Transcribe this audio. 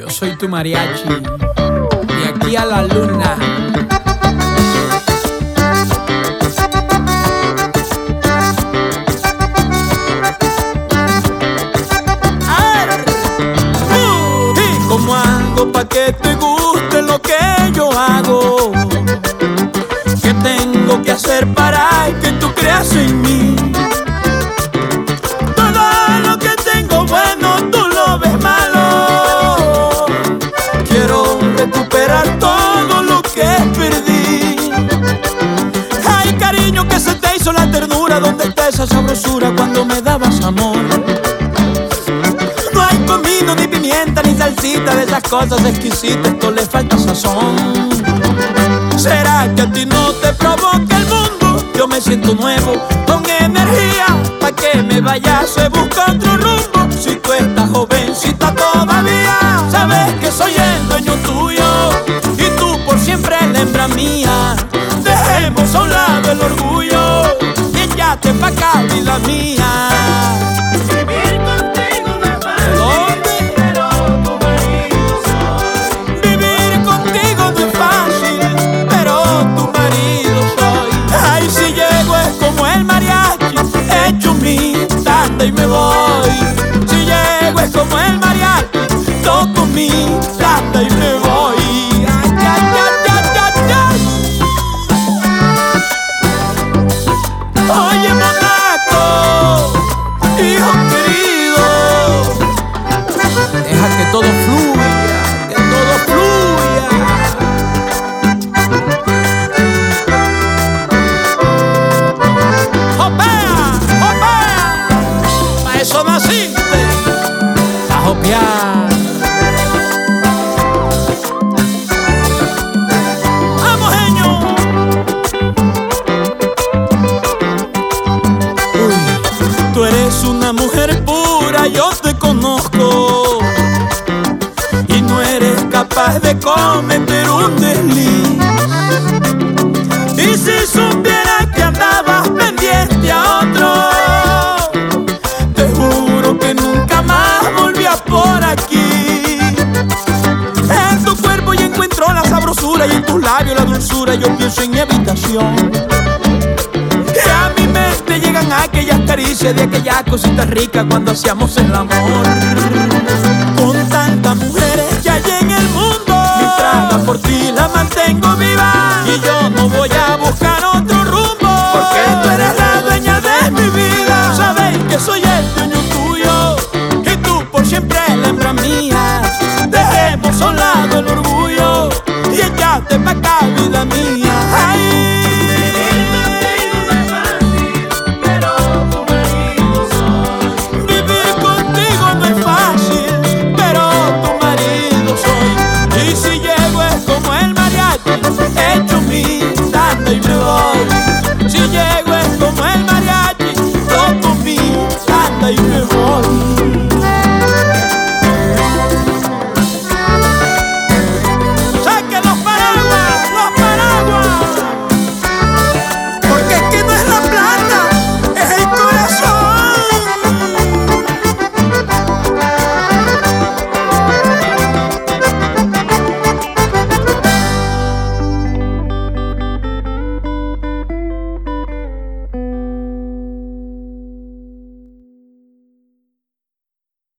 Yo soy tu mariachi, de aquí a la luna. ¿Y cómo hago pa' que te guste lo que yo hago? ¿Qué tengo que hacer para que tú creas en mí? Todo lo que tengo bueno tú lo ves malo. Quiero recuperar todo lo que perdí. Ay, cariño, que se te hizo la ternura. ¿Dónde está esa sabrosura cuando me dabas amor? No hay comino, ni pimienta, ni salsita, de esas cosas exquisitas, esto le falta sazón. ¿Será que a ti no te provoca el mundo? Yo me siento nuevo, con energía, pa' que me vayas a buscar otro rumbo. Si tú estás jovencita todavía, sabes que soy el dueño tuyo y tú por siempre la hembra mía. Dejemos a un lado el orgullo y échate pa' acá, vida mía. Vivir contigo no es fácil, pero tu marido soy. Vivir contigo no es fácil, pero tu marido soy. Ay, si llego es como el mariachi, echo mi tanda y me voy. Si llego es como el mariachi, toco mi tanda y me voy. Ay, ay, ay, ay, ay, ay. Oye, Monaco, hijo querido, Deja que todo fluya, que todo fluya. ¡Jopea! ¡Jopea! Pa' eso naciste. a jopear. ¡Vamos, genio! Tú eres una mujer pura, yo te conozco, y no eres capaz de cometer un desliz. Y si supiera que andabas pendiente a otro, te juro que nunca más volvías por aquí. En tu cuerpo yo encuentro la sabrosura y en tus labios la dulzura. Yo pienso en mi habitación, que a mi mente llegan aquellas caricias de aquellas cositas ricas cuando hacíamos el amor. Con tantas mujeres que hay en el mundo, mi traga por ti